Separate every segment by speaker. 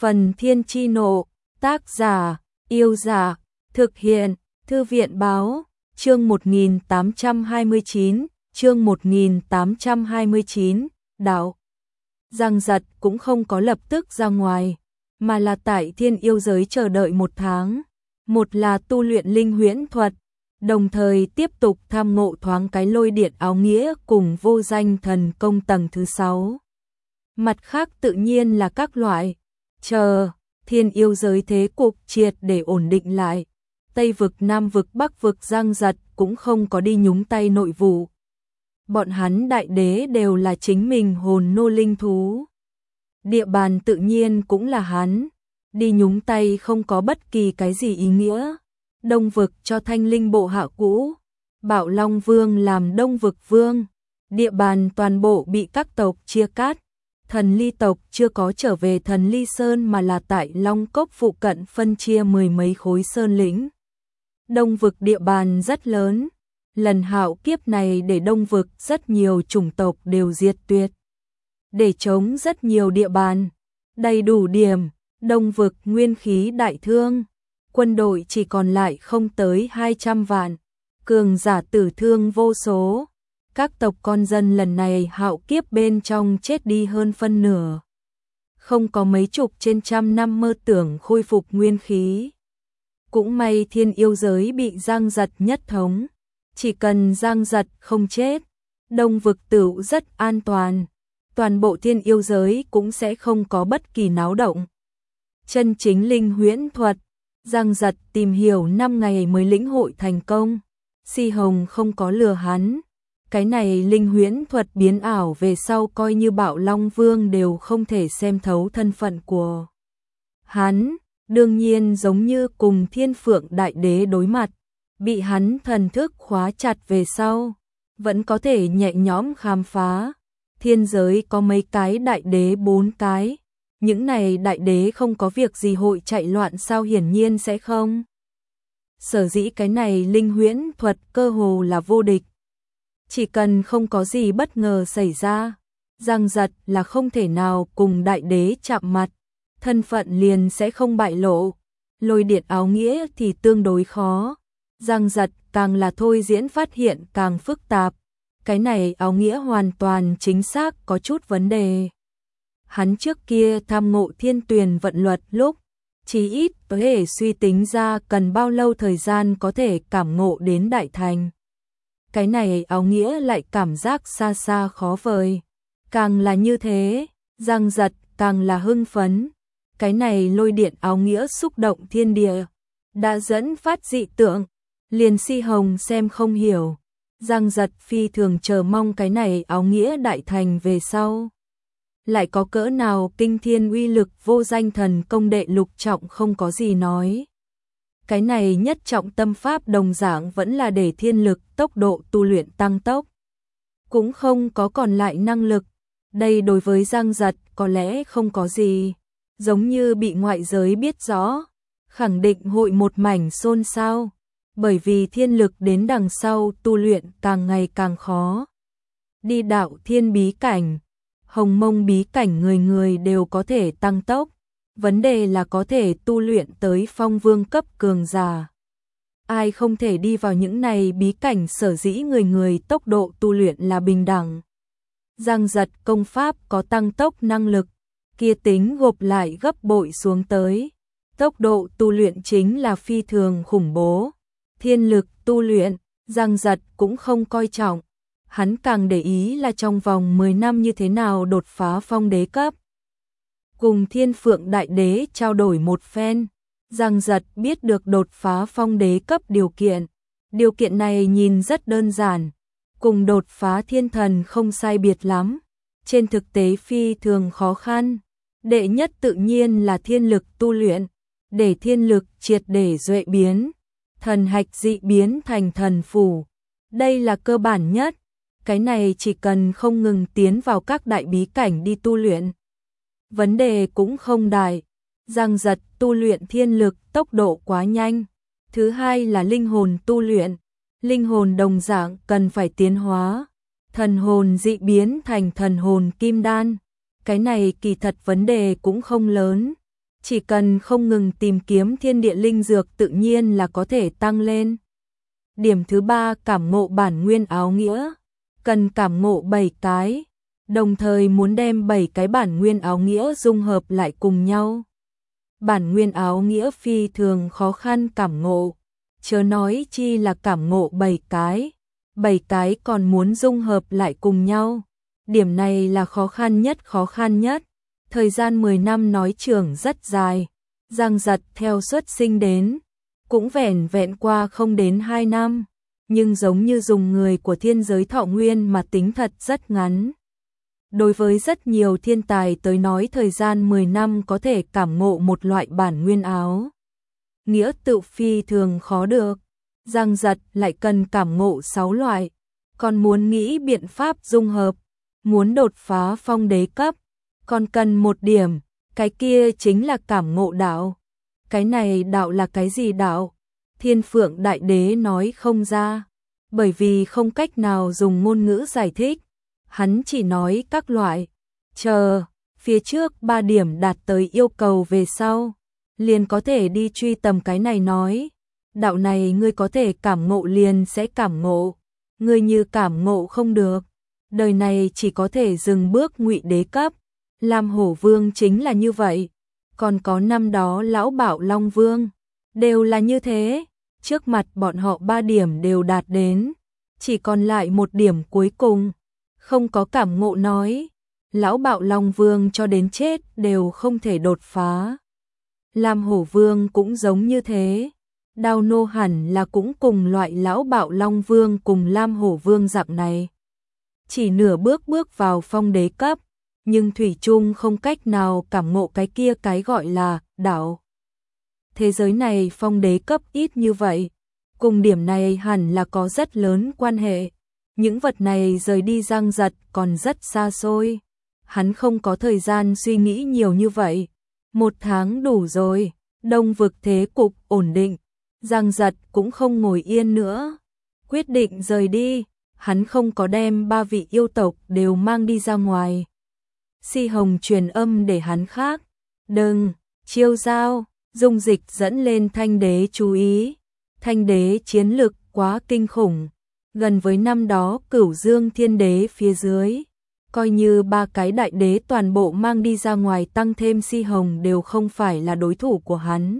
Speaker 1: Phần Thiên Chi Nộ, tác giả, Yêu Giả, thực hiện, Thư viện Báo, chương 1829, đạo. Giang Giật cũng không có lập tức ra ngoài, mà là tại Thiên Yêu giới chờ đợi 1 tháng. Một là tu luyện linh huyễn thuật, đồng thời tiếp tục tham ngộ thoáng cái lôi điện áo nghĩa cùng vô danh thần công tầng thứ 6. Mặt khác tự nhiên là các loại, chờ Thiên Yêu giới thế cục triệt để ổn định lại. Tây vực, Nam vực, Bắc vực Giang Giật cũng không có đi nhúng tay nội vụ. Bọn hắn đại đế đều là chính mình hồn nô linh thú. Địa bàn tự nhiên cũng là hắn. Đi nhúng tay không có bất kỳ cái gì ý nghĩa. Đông vực cho Thanh Linh bộ hạ cũ. Bạo Long Vương làm Đông vực vương. Địa bàn toàn bộ bị các tộc chia cắt. Thần Ly tộc chưa có trở về Thần Ly Sơn mà là tại Long Cốc phụ cận phân chia 10 mấy khối sơn lĩnh. Đông vực địa bàn rất lớn. Lần hạo kiếp này để Đông vực rất nhiều chủng tộc đều diệt tuyệt. Để chống rất nhiều địa bàn. Đầy đủ điểm, Đông vực nguyên khí đại thương. Quân đội chỉ còn lại không tới 200 vạn. Cường giả tử thương vô số. Các tộc con dân lần này hạo kiếp bên trong chết đi hơn phân nửa. Không có mấy chục trên trăm năm mơ tưởng khôi phục nguyên khí. Cũng may Thiên Yêu giới bị Giang Giật nhất thống. Chỉ cần Giang Giật không chết, Đông vực tựu rất an toàn. Toàn bộ Thiên Yêu giới cũng sẽ không có bất kỳ náo động. Chân chính linh huyễn thuật, Giang Giật tìm hiểu 5 ngày mới lĩnh hội thành công. Si Hồng không có lừa hắn. Cái này linh huyễn thuật biến ảo về sau coi như Bạo Long Vương đều không thể xem thấu thân phận của hắn. Đương nhiên giống như cùng Thiên Phượng Đại Đế đối mặt, bị hắn thần thức khóa chặt về sau, vẫn có thể nhẹ nhõm khám phá. Thiên giới có mấy cái đại đế 4 cái, những này đại đế không có việc gì hội chạy loạn sao, hiển nhiên sẽ không. Sở dĩ cái này linh huyễn thuật cơ hồ là vô địch. Chỉ cần không có gì bất ngờ xảy ra, Giang Giật là không thể nào cùng đại đế chạm mặt, thân phận liền sẽ không bại lộ. Lôi điện áo nghĩa thì tương đối khó. Giang Giật càng là thôi diễn phát hiện càng phức tạp. Cái này áo nghĩa hoàn toàn chính xác có chút vấn đề. Hắn trước kia tham ngộ thiên tuyền vận luật lúc, chí ít có thể suy tính ra cần bao lâu thời gian có thể cảm ngộ đến đại thành. Cái này áo nghĩa lại cảm giác xa xa khó vời. Càng là như thế, Giang Giật càng là hưng phấn. Cái này lôi điện áo nghĩa xúc động thiên địa, đã dẫn phát dị tượng, liền Si Hồng xem không hiểu. Giang Giật phi thường chờ mong cái này áo nghĩa đại thành về sau. Lại có cỡ nào kinh thiên uy lực, vô danh thần công đệ lục trọng không có gì nói. Cái này nhất trọng tâm pháp đồng dạng vẫn là để thiên lực tốc độ tu luyện tăng tốc. Cũng không có còn lại năng lực. Đây đối với Giang Giật có lẽ không có gì. Giống như bị ngoại giới biết rõ, khẳng định hội một mảnh xôn xao. Bởi vì thiên lực đến đằng sau tu luyện càng ngày càng khó. Đi đạo thiên bí cảnh, hồng mông bí cảnh người người đều có thể tăng tốc. Vấn đề là có thể tu luyện tới phong vương cấp cường giả. Ai không thể đi vào những này bí cảnh, sở dĩ người người tốc độ tu luyện là bình đẳng. Giang Giật công pháp có tăng tốc năng lực, kia tính gộp lại gấp bội xuống tới. Tốc độ tu luyện chính là phi thường khủng bố. Thiên lực tu luyện, Giang Giật cũng không coi trọng. Hắn càng để ý là trong vòng 10 năm như thế nào đột phá phong đế cấp. Cùng Thiên Phượng Đại Đế trao đổi một phen, Giang Giật biết được đột phá phong đế cấp điều kiện. Điều kiện này nhìn rất đơn giản, cùng đột phá thiên thần không sai biệt lắm. Trên thực tế phi thường khó khăn. Đệ nhất tự nhiên là thiên lực tu luyện, để thiên lực triệt để duệ biến, thần hạch dị biến thành thần phủ. Đây là cơ bản nhất. Cái này chỉ cần không ngừng tiến vào các đại bí cảnh đi tu luyện, vấn đề cũng không đại. Giang Giật tu luyện thiên lực tốc độ quá nhanh. Thứ hai là linh hồn tu luyện. Linh hồn đồng dạng cần phải tiến hóa. Thần hồn dị biến thành thần hồn kim đan. Cái này kỳ thật vấn đề cũng không lớn. chỉ cần không ngừng tìm kiếm thiên địa linh dược tự nhiên là có thể tăng lên. Điểm thứ 3, cảm ngộ bản nguyên áo nghĩa. Cần cảm ngộ 7 cái, đồng thời muốn đem 7 cái bản nguyên áo nghĩa dung hợp lại cùng nhau. Bản nguyên áo nghĩa phi thường khó khăn cảm ngộ, chớ nói chi là cảm ngộ 7 cái. 7 cái còn muốn dung hợp lại cùng nhau. Điểm này là khó khăn nhất. Thời gian 10 năm nói trường rất dài, Giang Giật theo xuất sinh đến, cũng vẻn vẹn qua không đến 2 năm, nhưng giống như dùng người của thiên giới thọ nguyên mà tính thật rất ngắn. Đối với rất nhiều thiên tài tới nói thời gian 10 năm có thể cảm ngộ một loại bản nguyên áo nghĩa tự phi thường khó được. Giang Giật lại cần cảm ngộ 6 loại, còn muốn nghĩ biện pháp dung hợp, muốn đột phá phong đế cấp, còn cần một điểm, cái kia chính là cảm ngộ đạo. Cái này đạo là cái gì đạo? Thiên Phượng Đại Đế nói không ra, bởi vì không cách nào dùng ngôn ngữ giải thích. Hắn chỉ nói các loại, chờ, phía trước 3 điểm đạt tới yêu cầu về sau, liền có thể đi truy tầm cái này nói. Đạo này ngươi có thể cảm ngộ liền sẽ cảm ngộ, ngươi như cảm ngộ không được, đời này chỉ có thể dừng bước Ngụy Đế cấp. Lam Hổ Vương chính là như vậy, còn có năm đó Lão Bảo Long Vương, đều là như thế, trước mặt bọn họ 3 điểm đều đạt đến, chỉ còn lại một điểm cuối cùng, không có cảm ngộ nói, Lão Bảo Long Vương cho đến chết đều không thể đột phá. Lam Hổ Vương cũng giống như thế, Đao Nô hẳn là cũng cùng loại Lão Bảo Long Vương cùng Lam Hổ Vương dạng này. Chỉ nửa bước vào phong đế cấp, nhưng thủy chung không cách nào cảm ngộ cái kia cái gọi là đạo. Thế giới này phong đế cấp ít như vậy, cùng điểm này hẳn là có rất lớn quan hệ. Những vật này rời đi Giang Giật còn rất xa xôi, hắn không có thời gian suy nghĩ nhiều như vậy. 1 tháng đủ rồi, Đông vực thế cục ổn định, Giang Giật cũng không ngồi yên nữa, quyết định rời đi. Hắn không có đem 3 vị yêu tộc đều mang đi ra ngoài. Si Hồng truyền âm để hắn khác, đừng, chiêu giao, Dung Dịch dẫn lên Thanh Đế chú ý. Thanh Đế chiến lực quá kinh khủng, gần với năm đó Cửu Dương Thiên Đế phía dưới. Coi như 3 cái đại đế toàn bộ mang đi ra ngoài tăng thêm Si Hồng đều không phải là đối thủ của hắn.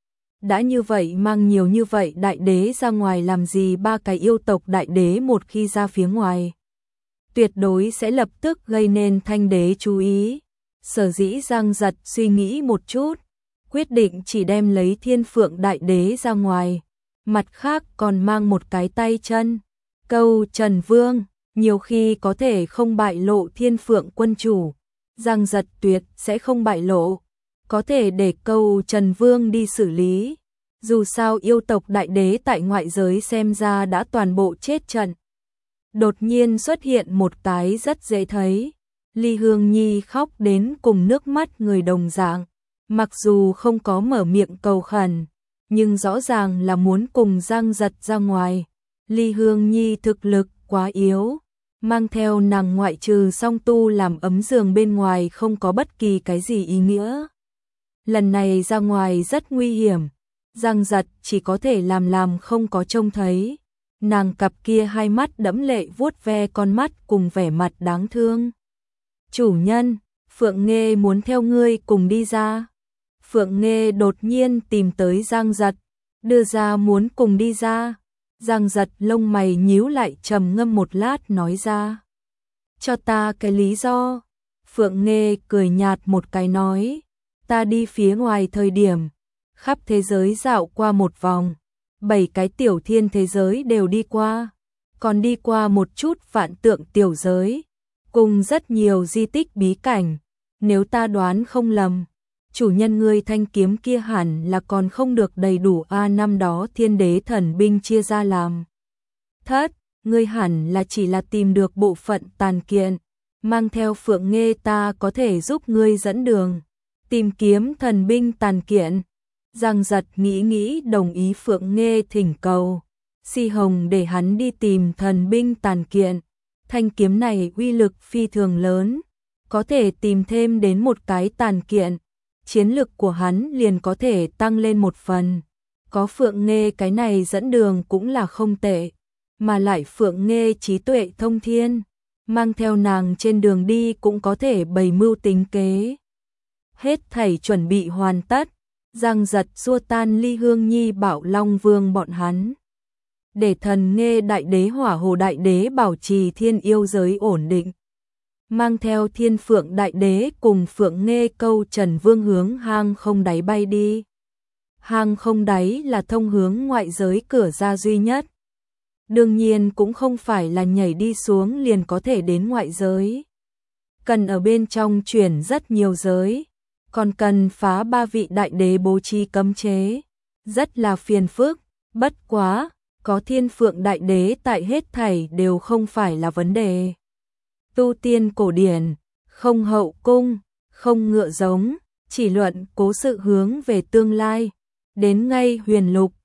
Speaker 1: Đã như vậy mang nhiều như vậy đại đế ra ngoài làm gì? 3 cái yêu tộc đại đế một khi ra phía ngoài, tuyệt đối sẽ lập tức gây nên Thanh Đế chú ý. Sở dĩ Giang Giật suy nghĩ một chút, quyết định chỉ đem lấy Thiên Phượng Đại Đế ra ngoài, mặt khác còn mang một cái tay chân. Câu Trần Vương, nhiều khi có thể không bại lộ Thiên Phượng quân chủ, Giang Giật tuyệt sẽ không bại lộ, có thể để Câu Trần Vương đi xử lý. Dù sao yêu tộc đại đế tại ngoại giới xem ra đã toàn bộ chết trận. Đột nhiên xuất hiện một cái rất dễ thấy, Ly Hương Nhi khóc đến cùng nước mắt người đồng dạng, mặc dù không có mở miệng cầu khẩn, nhưng rõ ràng là muốn cùng Giang Giật ra ngoài. Ly Hương Nhi thực lực quá yếu, mang theo nàng ngoại trừ song tu làm ấm giường bên ngoài không có bất kỳ cái gì ý nghĩa. Lần này ra ngoài rất nguy hiểm, Giang Giật chỉ có thể làm không có trông thấy. Nàng cặp kia hai mắt đẫm lệ vuốt ve con mắt cùng vẻ mặt đáng thương. Chủ nhân, Phượng Nghê muốn theo ngươi cùng đi ra. Phượng Nghê đột nhiên tìm tới Giang Giật, đưa ra muốn cùng đi ra. Giang Giật lông mày nhíu lại trầm ngâm một lát nói ra. Cho ta cái lý do. Phượng Nghê cười nhạt một cái nói. Ta đi phía ngoài thời điểm, khắp thế giới dạo qua một vòng. 7 cái tiểu thiên thế giới đều đi qua, còn đi qua một chút vạn tượng tiểu giới, cùng rất nhiều di tích bí cảnh. Nếu ta đoán không lầm, chủ nhân ngươi thanh kiếm kia hẳn là còn không được đầy đủ năm đó thiên đế thần binh chia ra làm thất, ngươi hẳn là chỉ là tìm được bộ phận tàn kiện, mang theo Phượng Nghê ta có thể giúp ngươi dẫn đường, tìm kiếm thần binh tàn kiện. Giang Giật nghĩ đồng ý Phượng Nghê thỉnh cầu. Si Hồng để hắn đi tìm thần binh tàn kiện. Thanh kiếm này uy lực phi thường lớn, có thể tìm thêm đến một cái tàn kiện. chiến lực của hắn liền có thể tăng lên một phần. Có Phượng Nghê cái này dẫn đường cũng là không tệ, mà lại Phượng Nghê trí tuệ thông thiên, mang theo nàng trên đường đi cũng có thể bày mưu tính kế. Hết thảy chuẩn bị hoàn tất, Giang Giật xua tan Ly Hương Nhi Bảo Long Vương bọn hắn. Để Thần Nghê Đại Đế Hỏa Hồ Đại Đế bảo trì thiên yêu giới ổn định. Mang theo Thiên Phượng Đại Đế cùng Phượng Nghê Câu Trần Vương hướng hang không đáy bay đi. Hang không đáy là thông hướng ngoại giới cửa ra duy nhất. Đương nhiên cũng không phải là nhảy đi xuống liền có thể đến ngoại giới. Cần ở bên trong chuyển rất nhiều giới, còn cần phá 3 vị đại đế bố trí cấm chế. Rất là phiền phức, bất quá, có Thiên Phượng Đại Đế tại hết thảy đều không phải là vấn đề. Tu tiên cổ điển, không hậu cung, không ngựa giống, chỉ luận cố sự hướng về tương lai. Đến ngay huyền lục,